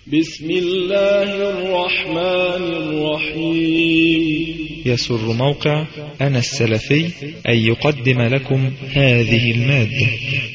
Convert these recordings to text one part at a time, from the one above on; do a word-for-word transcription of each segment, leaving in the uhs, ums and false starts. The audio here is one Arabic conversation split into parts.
بسم الله الرحمن الرحيم. يسر موقع أنا السلفي أن يقدم لكم هذه المادة.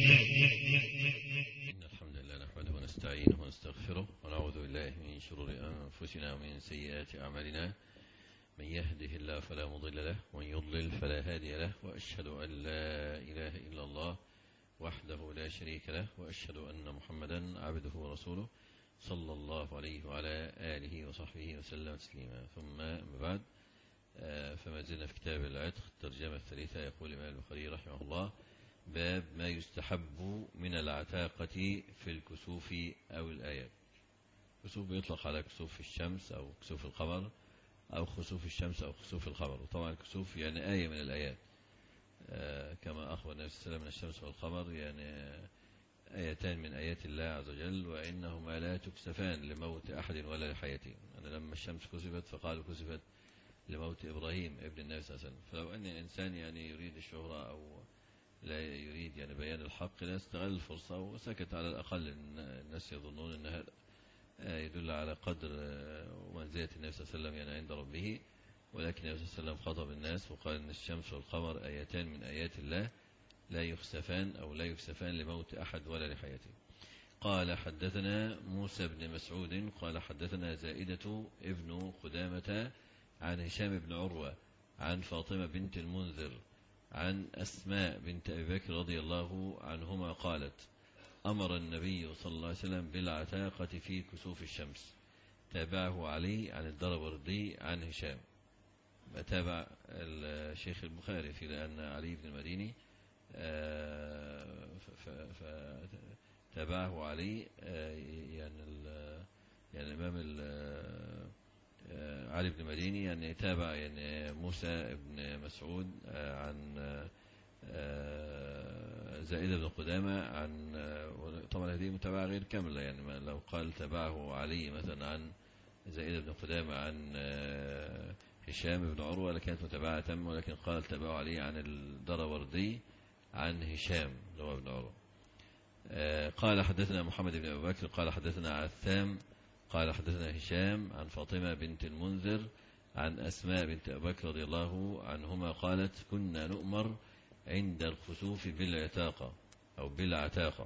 إن الحمد لله نحمده ونستعينه ونستغفره ونعوذ بالله من شرور أنفسنا ومن سيئات أعمالنا. من يهده الله فلا مضل له ومن يضلل فلا هادي له، وأشهد أن لا إله إلا الله وحده لا شريك له، وأشهد أن محمدا عبده ورسوله صلى الله عليه وعلى آله وصحبه وسلم تسليما. ثم بعد، فما زلنا في كتاب العتق الترجمة الثالثة. يقول الإمام البخاري رحمه الله: باب ما يستحب من العتاقة في الكسوف أو الآيات. كسوف بيطلق على كسوف الشمس أو كسوف القمر، أو خسوف الشمس أو خسوف القمر. وطبعا الكسوف يعني آية من الآيات، كما أخبر النبي صلى الله عليه وسلم من الشمس والقمر يعني آيتان من آيات الله عز وجل، وإنهما لا تكسفان لموت أحد ولا لحياته. أنا لما الشمس كسفت فقالوا كسفت لموت إبراهيم ابن النبي صلى الله عليه وسلم. فلو أن الإنسان يعني يريد الشهرة أو لا يريد يعني بيان الحق، لا يستغل الفرصة وسكت على الأقل. الناس يظنون أن هذا يدل على قدر ومنزلة النبي صلى الله عليه وسلم يعني عند ربه، ولكن النبي صلى الله عليه وسلم خطب الناس وقال أن الشمس والقمر آيتان من آيات الله لا يخسفان أو لا يكسفان لموت أحد ولا لحياته. قال: حدثنا موسى بن مسعود قال حدثنا زائدة ابن قدامة عن هشام بن عروة عن فاطمة بنت المنذر عن أسماء بنت أبي بكر رضي الله عنهما قالت: أمر النبي صلى الله عليه وسلم بالعتاقة في كسوف الشمس. تابعه علي عن الدربردي عن هشام. تابع الشيخ البخاري في لأن علي بن المديني فتابعه علي يعني يعني الإمام علي بن المديني يعني تابع يعني موسى بن مسعود عن زائدة بن قدامة عن، طبعا هذه متابعة غير كاملة، يعني لو قال تابعه علي مثلا عن زائدة بن قدامة عن هشام بن عروة لكانت متابعة تامة، ولكن قال تابعه علي عن الدربردي عن هشام اللي هو ابن عروة. قال: حدثنا محمد بن أبي بكر قال حدثنا عثام قال حدثنا هشام عن فاطمة بنت المنذر عن أسماء بنت أبي بكر رضي الله عنهما قالت: كنا نؤمر عند الخسوف بالعتاقة أو بالعتاقة.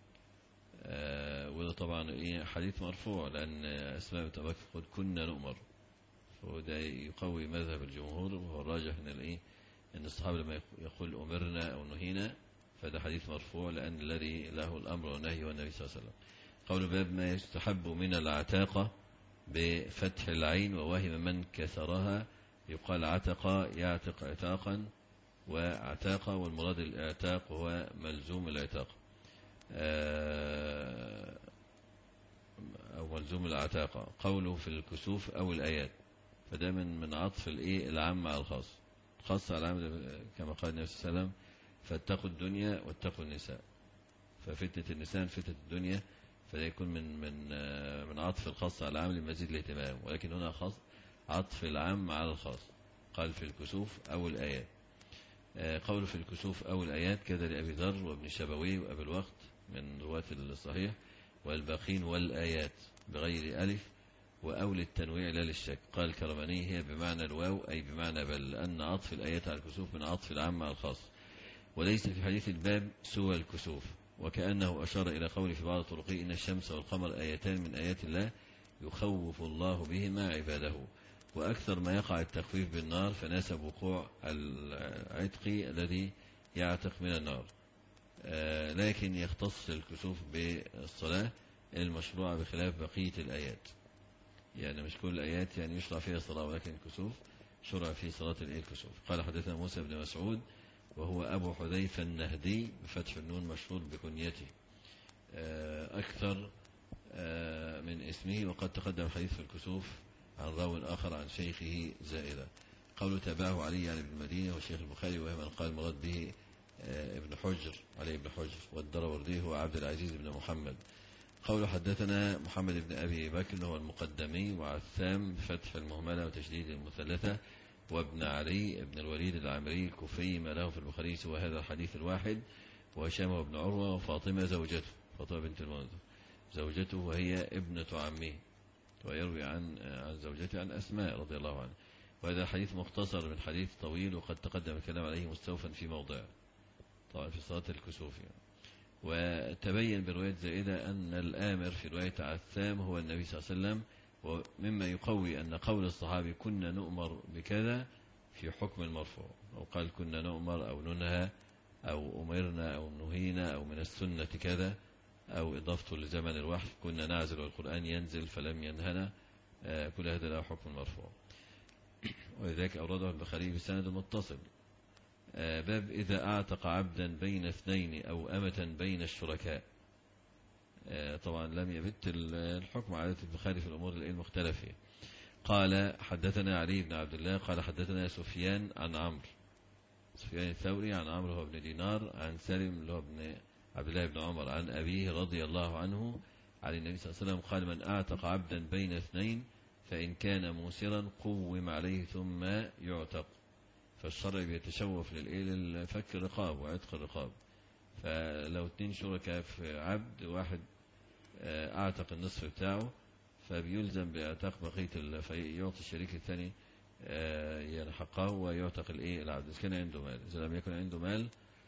وده طبعا إيه حديث مرفوع، لأن أسماء بنت أبي بكر قد كنا نؤمر، وده يقوي مذهب الجمهور، وهو الراجح إن الإيه أن الصحابة لما يقول أمرنا أو نهينا فده حديث مرفوع، لأن الذي له الأمر والنهي والنبي صلى الله عليه وسلم. قول: باب ما يستحب من العتاقة بفتح العين ووهم من كسرها. يقال عتق يعتق عتاقا وعتاقة، والمراد الاعتاق هو ملزوم العتاق أو ملزوم العتاقة. قوله في الكسوف أو الآيات، فده من من عطف الإيه العام على الخاص. خاص على العام كما قال النبي صلى الله عليه وسلم: فاتقوا الدنيا واتقوا النساء. ففتنة النساء فتنة الدنيا، فده يكون من من من عطف الخاص على العام لمزيد الاهتمام، ولكن هنا خاص عطف العام على الخاص. قال في الكسوف أو الآيات. قول في الكسوف أو الآيات كذا لأبي ذر وابن شبوي وأبي الوقت من رواة الصحيح، والباقين والآيات بغير ألف وأول التنويع لا للشك. قال الكرماني: هي بمعنى الواو أي بمعنى بل، لأن عطف الآيات على الكسوف من عطف العام على الخاص، وليس في حديث الباب سوى الكسوف. وكأنه أشار إلى قوله في بعض طرقه: إن الشمس والقمر آيتان من آيات الله يخوف الله بهما عباده. وأكثر ما يقع التخويف بالنار، فناسب وقوع العتق الذي يعتق من النار، آه لكن يختص الكسوف بالصلاة المشروعة بخلاف بقية الآيات. يعني مش كل الآيات يعني يشرع فيها صلاة، ولكن الكسوف شرع في صلاة الكسوف. قال: حدثنا موسى بن مسعود وهو أبو حذيفة النهدي بفتح النون، مشهور بكنيته أكثر من اسمه، وقد تقدم حديث في الكسوف عن راو آخر عن شيخه زائدة. قوله تابعه علي عن ابن المدينة والشيخ البخاري، ومن قال مراد به ابن حجر علي بن حجر، والدربردي هو عبد العزيز بن محمد. قوله حدثنا محمد بن أبي بكر هو المقدمي، وعثام بفتح المهملة وتشديد المثلثة، وابن علي بن الوليد العامري الكوفي، ما له في البخاري سوى هذا الحديث الواحد، وهشام بن عروة وفاطمة زوجته فاطمة بنت المنذر. زوجته وهي ابنة عمه، ويروي عن عن زوجته عن أسماء رضي الله عنها. وهذا حديث مختصر من حديث طويل، وقد تقدم الكلام عليه مستوفا في موضع طبعا في صلاة الكسوف يعني. وتبين برواية زائدة أن الآمر في رواية عثام هو النبي صلى الله عليه وسلم، ومما يقوي أن قول الصحابي كنا نؤمر بكذا في حكم المرفوع، أو قال كنا نؤمر أو ننهى أو أمرنا أو نهينا أو من السنة كذا، أو إضافته لزمن الوحي كنا نعزل والقرآن ينزل فلم ينهنا، كل هذا له حكم مرفوع. ولذلك أورده البخاري بسند متصل باب إذا أعتق عبدا بين اثنين أو أمة بين الشركاء. طبعا لم يبت الحكم على البخاري في الأمور المختلفة. قال حدثنا علي بن عبد الله قال حدثنا سفيان عن عمرو سفيان الثوري عن عمرو هو بن دينار عن سالم اللي هو ابن عبد الله بن عمر عن أبيه رضي الله عنه عن النبي صلى الله عليه وسلم قال من أعتق عبدا بين اثنين فإن كان موسرا قوم عليه ثم يعتق. فالشرع بيتشوف للفك الرقاب وعتق الرقاب، فلو اتنين شركاء في عبد واحد أعتق النصف بتاعه فبيلزم باعتاق بقية، فيعطي الشريك الثاني يعني حقه ويعتق الايه العبد إذا كان عنده مال. إذا لم يكن عنده مال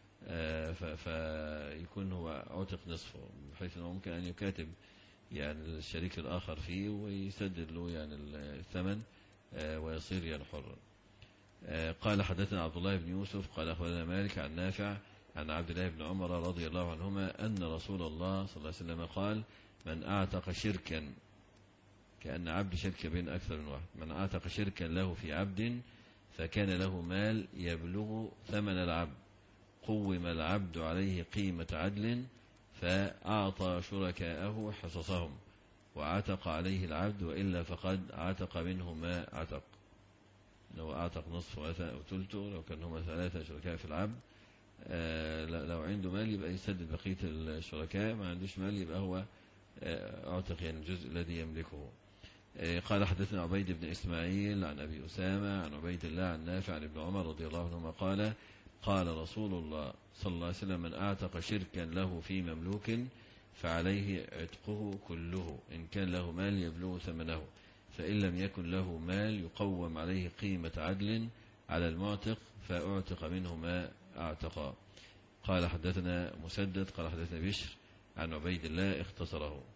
فيكون هو عتق نصفه، بحيث أنه ممكن أن يكاتب يعني الشريك الآخر فيه ويسدد له يعني الثمن ويصير يعني حرا. قال حدثنا عبد الله بن يوسف قال أخبرنا مالك عن نافع عن عبد الله بن عمر رضي الله عنهما أن رسول الله صلى الله عليه وسلم قال من أعتق شركا، كأن عبد شركة بين أكثر من واحد، من أعتق شركا له في عبد فكان له مال يبلغ ثمن العبد قوم العبد عليه قيمة عدل فأعطى شركاءه حصصهم وعتق عليه العبد، وإلا فقد عتق منه ما عتق. لو أعتق نصف وثلثه لو كان هما ثلاثة شركاء في العبد، لو عنده مال يبقى يسدد بقية الشركاء، ما عندوش مال يبقى هو أعتق يعني الجزء الذي يملكه. قال حدثنا عبيد بن إسماعيل عن أبي أسامة عن عبيد الله عن نافع عن ابن عمر رضي الله عنهما قال قال رسول الله صلى الله عليه وسلم من أعتق شركا له في مملوك فعليه عتقه كله إن كان له مال يبلغ ثمنه، فإن لم يكن له مال يقوم عليه قيمة عدل على المعتق فأعتق منه ما أعتقى. قال حدثنا مسدد قال حدثنا بشر عن عبيد الله اختصره،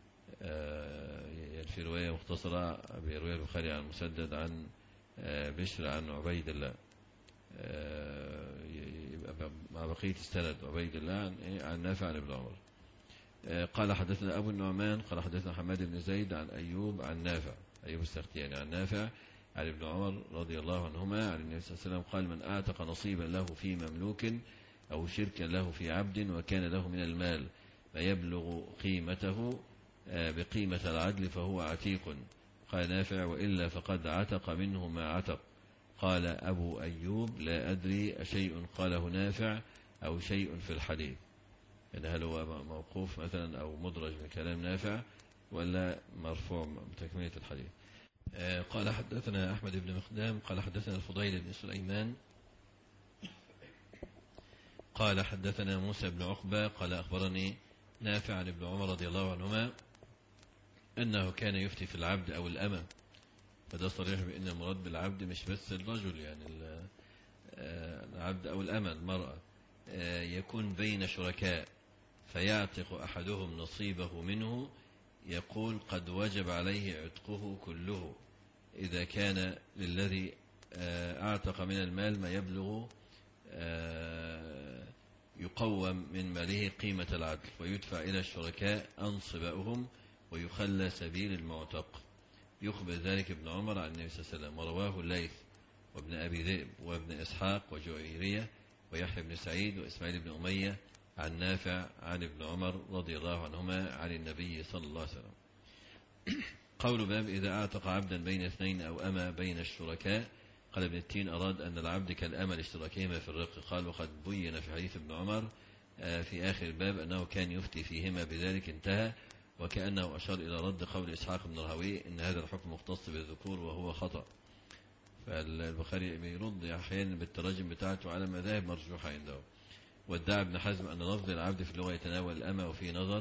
في رواية مختصرة برواية البخاري عن مسدد عن بشر عن عبيد الله، يبقى مع بقية السند عبيد الله عن, عن نافع عن ابن عمر. قال حدثنا أبو النعمان قال حدثنا حماد بن زيد عن أيوب عن نافع أيوب السختياني عن نافع عن ابن عمر رضي الله عنهما عن النبي صلى الله عليه وسلم قال من أعتق نصيبا له في مملوك أو شركا له في عبد وكان له من المال ما يبلغ قيمته بقيمة العدل فهو عتيق. قال نافع وإلا فقد عتق منه ما عتق. قال أبو أيوب لا أدري أشيء قاله نافع أو شيء في الحديث، يعني هل هو موقوف مثلا أو مدرج من كلام نافع ولا مرفوع بتكملة الحديث. قال حدثنا أحمد بن مقدام قال حدثنا الفضيل بن سليمان قال حدثنا موسى بن عقبة قال أخبرني نافع عن ابن عمر رضي الله عنهما أنه كان يفتي في العبد أو الأمة. فده صريح بأن المراد بالعبد مش بس الرجل، يعني العبد أو الأمة المرأة يكون بين شركاء فيعتق أحدهم نصيبه منه يقول قد وجب عليه عتقه كله إذا كان للذي أعتق من المال ما يبلغ يقوم من ماله قيمة العدل ويدفع إلى الشركاء أنصبائهم ويخلى سبيل المعتق. يخبر ذلك ابن عمر عن النبي صلى الله عليه وسلم. ورواه الليث وابن أبي ذئب وابن إسحاق وجويرية ويحيى بن سعيد وإسماعيل بن أمية عن نافع عن ابن عمر رضي الله عنهما عن النبي صلى الله عليه وسلم. قول باب إذا أعتق عبدا بين اثنين أو أما بين الشركاء. قال ابن التين أراد أن العبد كالأمة لاشتراكهما في الرق. قال وقد بين في حديث ابن عمر في آخر الباب أنه كان يفتي فيهما بذلك انتهى، وكأنه أشار إلى رد قول إسحاق بن راهويه إن هذا الحكم مختص بالذكور وهو خطأ. فالبخاري بيرد أحيانا بالتراجم بتاعته على مذاهب مرجوحة عنده. وادعى ابن حزم أن لفظ العبد في اللغة يتناول الأمة وفي نظر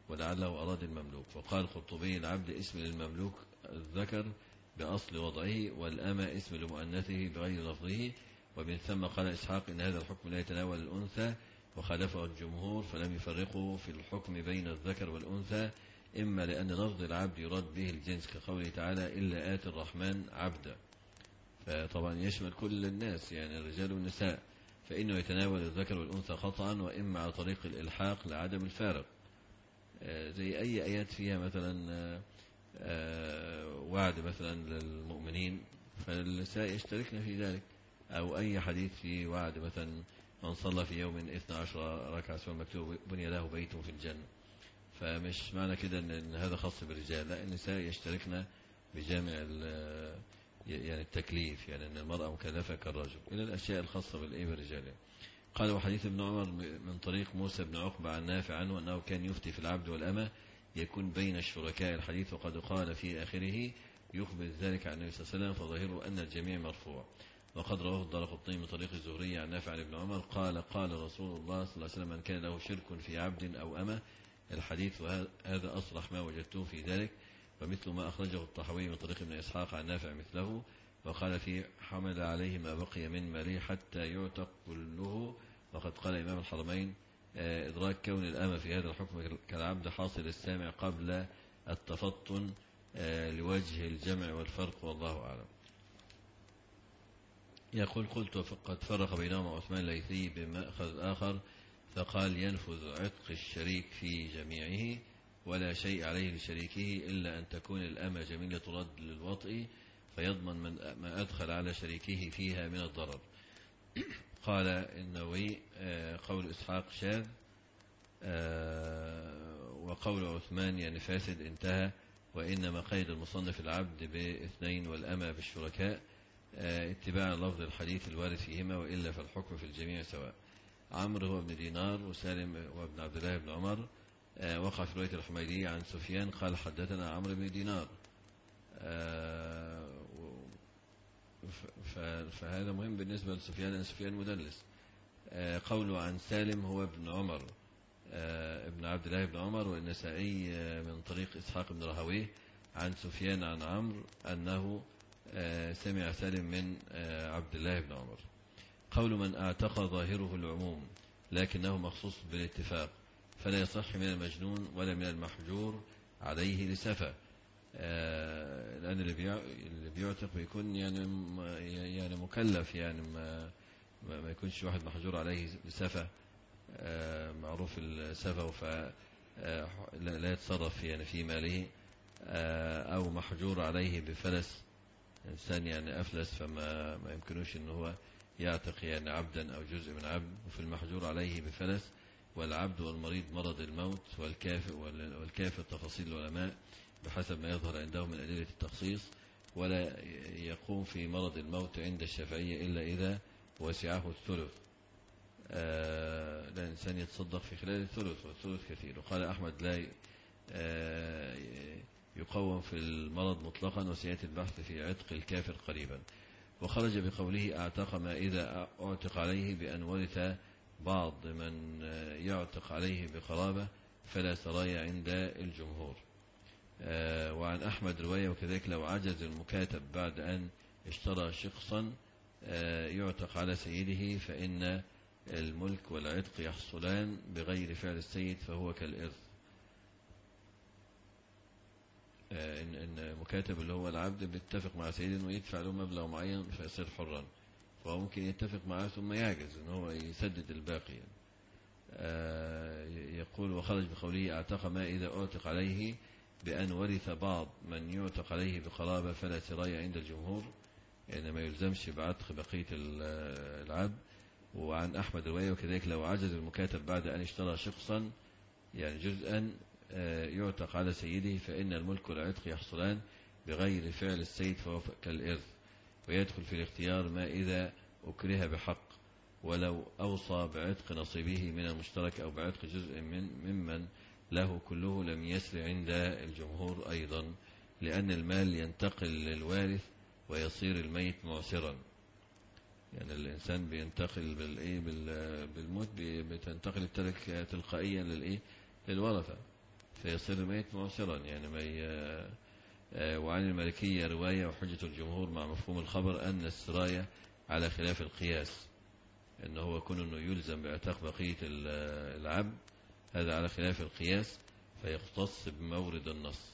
ولعله أراد المملوك. وقال القرطبي العبد اسم للمملوك الذكر بأصل وضعه، والأمة اسم لمؤنثه بغير لفظه. ومن ثم قال إسحاق إن هذا الحكم لا يتناول الأنثى، وخالفه الجمهور فلم يفرقوا في الحكم بين الذكر والأنثى، إما لأن لفظ العبد يراد به الجنس كقوله تعالى إلا آتي الرحمن عبدا، فطبعا يشمل كل الناس يعني الرجال والنساء، فإنه يتناول الذكر والأنثى خطأ، وإما على طريق الإلحاق لعدم الفارق، زي أي آيات فيها مثلا وعد مثلا للمؤمنين فالنساء يشتركن في ذلك، أو أي حديث في وعد مثلا من صلى في يوم اثنى عشر ركعة ثم مكتوب بني له بيت في الجنة، فمش معنى كده إن هذا خاص بالرجال، لا النساء يشتركن بجامع يعني التكليف، يعني أن المرأة مكلفة كالرجل إلى الأشياء الخاصة بالإيه بالرجال. قال وحديث ابن عمر من طريق موسى بن عقبة عن نافع عنه أنه كان يفتي في العبد والأمة يكون بين الشركاء الحديث، وقد قال في آخره يخبر ذلك عن النبي صلى الله عليه وسلم فظاهره أن الجميع مرفوع. وقد رواه الدارقطني من طريق الزهري عن نافع عن ابن عمر قال قال رسول الله صلى الله عليه وسلم من كان له شرك في عبد أو أمة الحديث، وهذا أصرح ما وجدته في ذلك، ومثل ما أخرجه الطحاوي من طريق ابن إسحاق عن نافع مثله، وقال في حمل عليه ما بقي من ماله حتى يعتق كله. وقد قال إمام الحرمين إدراك كون الأمة في هذا الحكم كالعبد حاصل السامع قبل التفطن لوجه الجمع والفرق، والله أعلم. يقول قلت فقد فرق بينهما عثمان الليثي بمأخذ آخر فقال ينفذ عتق الشريك في جميعه ولا شيء عليه لشريكه إلا أن تكون الأمة جميلة ترد للوطء فيضمن من ما أدخل على شريكه فيها من الضرر. قال النووي قول إسحاق شاذ وقول عثمان يعني فاسد انتهى، وإنما قيد المصنف العبد باثنين والأمة بالشركاء اتباع لفظ الحديث الوارد فيهما، وإلا فالحكم في الجميع سواء. عمرو هو ابن دينار وسالم وابن عبد الله بن عمر. وقع في رواية الحميدي عن سفيان قال حدثنا عمرو بن دينار، فهذا مهم بالنسبة لسفيان أن سفيان مدلس. قوله عن سالم هو ابن عمر ابن عبد الله بن عمر، والنسائي من طريق إسحاق بن راهويه عن سفيان عن عمرو أنه سمع سالم من عبد الله بن عمر. قول من اعتق ظاهره العموم لكنه مخصوص بالاتفاق فلا يصح من المجنون ولا من المحجور عليه لسفة، لأن اللي بيعتق بيكون يعني يعني مكلف، يعني ما ما يكونش واحد محجور عليه لسفة، معروف السفة فلا يتصرف يعني في ماله، أو محجور عليه بفلس، إنسان يعني أفلس فما ما يمكنوش إن هو يعتق يعني عبدا أو جزء من عبد. وفي المحجور عليه بفلس والعبد والمريض مرض الموت والكافر والكافر تفاصيل العلماء بحسب ما يظهر عندهم من أدلة التخصيص، ولا يقوم في مرض الموت عند الشافعية إلا إذا وسعه الثلث، آه لا إنسان يتصدق في خلال الثلث والثلث كثير. وقال أحمد لا آه يقوم في المرض مطلقا، وسيأتي البحث في عتق الكافر قريبا. وخرج بقوله اعتق ما إذا اعتق عليه بأن ورث بعض من يعتق عليه بقرابة فلا سرايا عند الجمهور. وعن أحمد رواية وكذلك لو عجز المكاتب بعد أن اشترى شخصا يعتق على سيده فإن الملك والعتق يحصلان بغير فعل السيد فهو كالإرث. إن إن مكاتب اللي هو العبد بيتفق مع سيده إنه يدفع له مبلغ معين فيصير حرا، فهو ممكن يتفق معه ثم يعجز إن هو يسدد الباقي يعني. يقول وخرج بقوله اعتق ما إذا أعتق عليه بأن ورث بعض من يعتق عليه بقرابة فلا سراية عند الجمهور، يعني ما يلزمش بعتق بقية العبد. وعن أحمد رواية وكذلك لو عجز المكاتب بعد أن اشترى شخصا يعني جزءا يعتق على سيده فإن الملك والعتق يحصلان بغير فعل السيد فهو كالإرث. ويدخل في الاختيار ما إذا أكره بحق ولو أوصى بعتق نصيبه من المشترك أو بعتق جزء من ممن له كله لم يسر عند الجمهور أيضا، لأن المال ينتقل للوارث ويصير الميت معسرا، يعني الإنسان بينتقل بالموت بتنتقل التركة تلقائيا للورثة، فيصير ميت معسرا يعني ما ي... وعن المالكية رواية وحجة الجمهور مع مفهوم الخبر أن السراية على خلاف القياس، أن هو كون أنه يلزم باعتاق بقية العبد هذا على خلاف القياس فيختص بمورد النص.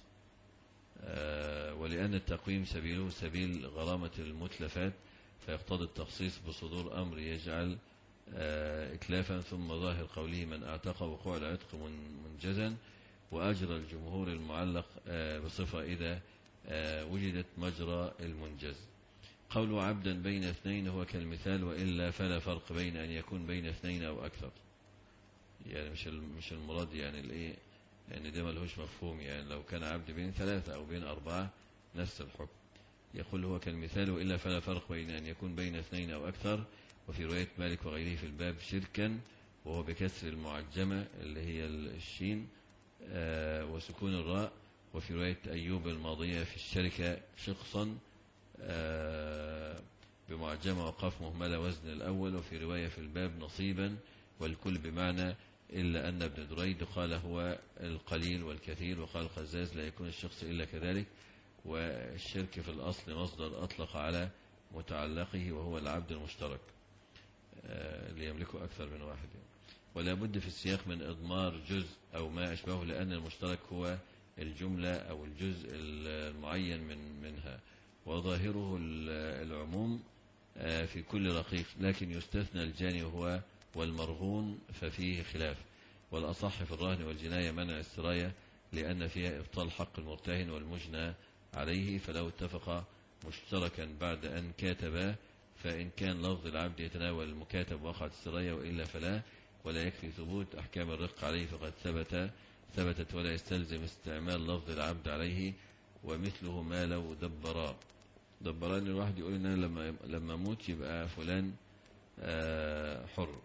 ولأن التقويم سبيله سبيل غرامة المتلفات فيقتضي التخصيص بصدور أمر يجعل إتلافا، ثم ظاهر قوله من اعتق وقوع العتق منجزا، وأجرى الجمهور المعلق بصفة إذا وجدت مجرى المنجز. قول عبدا بين اثنين هو كالمثال، وإلا فلا فرق بين أن يكون بين اثنين أو أكثر. يعني مش مش المراد يعني الإيه يعني ده ملهوش مفهوم، يعني لو كان عبد بين ثلاثة أو بين أربعة نفس الحكم. يقول هو كالمثال، وإلا فلا فرق بين أن يكون بين اثنين أو أكثر. وفي رواية مالك وغيره في الباب شركا، وهو بكسر المعجمة اللي هي الشين آه وسكون الراء. وفي رواية أيوب الماضية في الشركة شخصا آه بمعجمة وقاف مهملة وزن الأول. وفي رواية في الباب نصيبا، والكل بمعنى، إلا أن ابن دريد قال هو القليل والكثير، وقال الخزاز لا يكون الشخص إلا كذلك. والشرك في الأصل مصدر أطلق على متعلقه وهو العبد المشترك اللي يملكه أكثر من واحد. ولا بد في السياق من إضمار جزء أو ما أشبهه، لأن المشترك هو الجملة أو الجزء المعين من منها، وظاهره العموم في كل رقيق، لكن يستثنى الجاني وهو والمرهون ففيه خلاف. والأصح في الرهن والجناية منع السراية، لأن فيها إبطال حق المرتهن والمجنى عليه، فلو اتفق مشتركا بعد أن كاتبا، فإن كان لفظ العبد يتناول المكاتب وقعت السراية، وإلا فلا. ولا يكفي ثبوت أحكام الرق عليه فقد ثبت ثبتت، ولا يستلزم استعمال لفظ العبد عليه. ومثله ما لو دبرا دبران الواحد يقول إن أنا لما لما أموت يبقى فلان حر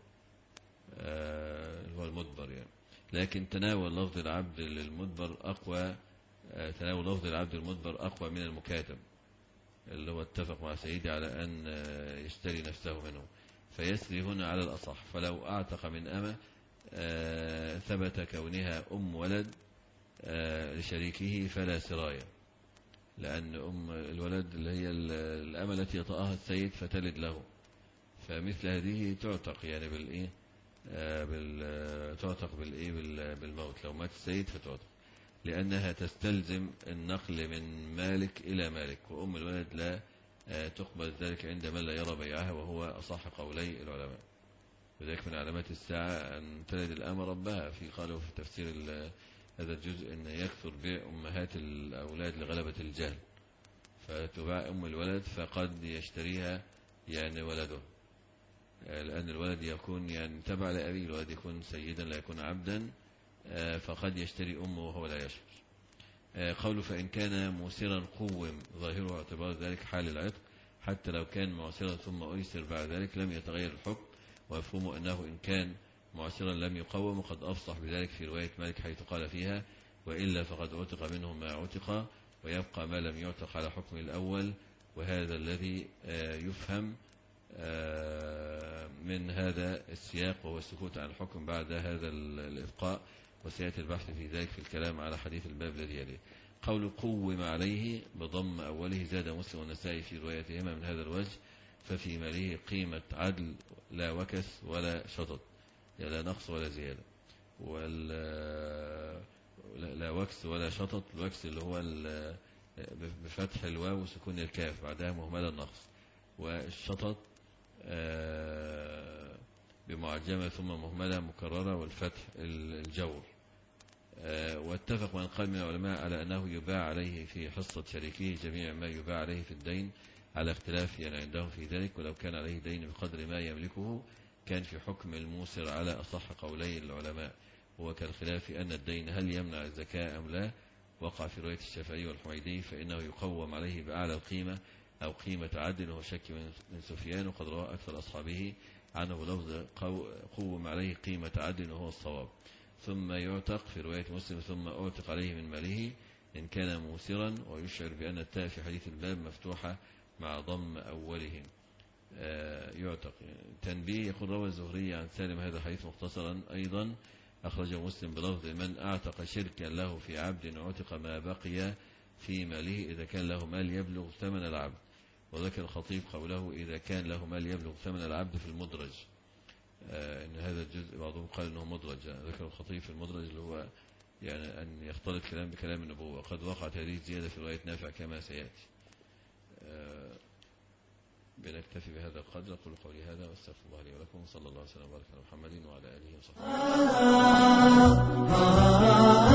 هو المدبر يعني. لكن تناول لفظ العبد للمدبر أقوى تناول لفظ العبد المدبر أقوى من المكاتب اللي هو اتفق مع سيدي على أن يشتري نفسه منه، فيسري هنا على الأصح. فلو أعتق من أمة ثبت كونها أم ولد لشريكه فلا سراية، لأن أم الولد اللي هي الأمة التي يطأها السيد فتلد له، فمثل هذه تعتق يعني بالإيه بال تعتق بالإيه بالموت، لو مات السيد فتعتق، لأنها تستلزم النقل من مالك إلى مالك، وأم الولد لا تقبل ذلك عند من لا يرى بيعها، وهو أصح قولي العلماء. وذلك من علامات الساعة أن تلد الأمة ربها. في قالوا في تفسير هذا الجزء أن يكثر بيع أمهات الأولاد لغلبة الجهل، فتباع أم الولد فقد يشتريها يعني ولده، لأن الولد يكون يعني تبع لأبيه، الولد يكون سيدا لا يكون عبدا، فقد يشتري أمه وهو لا يشعر. قوله فإن كان موسرا قوم، ظاهره اعتبار ذلك حال العتق، حتى لو كان معسرا ثم أيسر بعد ذلك لم يتغير الحكم. ويفهم أنه إن كان معسرا لم يقوم، وقد أفصح بذلك في رواية مالك حيث قال فيها وإلا فقد عتق منه ما عتق، ويبقى ما لم يعتق على حكم الأول. وهذا الذي يفهم من هذا السياق، وهو السكوت عن الحكم بعد هذا الإبقاء، وسيأتي البحث في ذلك في الكلام على حديث الباب الذي يليه. قول قوم عليه بضم أوله، زاد مسلم والنسائي في روايتهما من هذا الوجه، ففي ماله قيمة عدل لا وكس ولا شطط، يعني لا نقص ولا زيادة، ولا لا وكس ولا شطط. الوكس اللي هو بفتح الواو وسكون الكاف بعدها مهملة النقص، والشطط بمعجمة ثم مهملة مكررة والفتح الجور. واتفق من قال من العلماء على أنه يباع عليه في حصة شريكه جميع ما يباع عليه في الدين، على اختلاف يعني عندهم في ذلك. ولو كان عليه دين بقدر ما يملكه كان في حكم الموسر على أصح قولي العلماء، هو كالخلاف أن الدين هل يمنع الزكاة أم لا. وقع في رواية الشافعي والحميدي فإنه يقوم عليه بأعلى القيمة أو قيمة عدل، وهو شك من سفيان، وقد روى أكثر أصحابه عنه لفظ قوم عليه قيمة عدل وهو الصواب. ثم يعتق في رواية مسلم ثم أعتق عليه من ماله إن كان موسرا، ويشعر بأن التاء في حديث الباب مفتوحة مع ضم أولهم يعتق. تنبيه، يقول روى الزهري عن سالم هذا الحديث مختصرا أيضا أخرجه مسلم بلفظ من أعتق شركا له في عبد عتق ما بقي في ماله إذا كان له مال يبلغ ثمن العبد. وذكر الخطيب قوله إذا كان له مال يبلغ ثمن العبد في المدرج، آه إن هذا الجزء بعضهم قال إنه مدرج. ذكر الخطيب في المدرج اللي هو يعني أن يختلط كلام بكلام النبوة. قد وقعت هذه الزيادة في رواية نافع كما سيأتي. آه بنكتفي بهذا القدر. أقول قولي هذا واستغفر الله لي ولكم، صلى الله عليه وسلم وبارك على محمد وعلى آله وصحبه.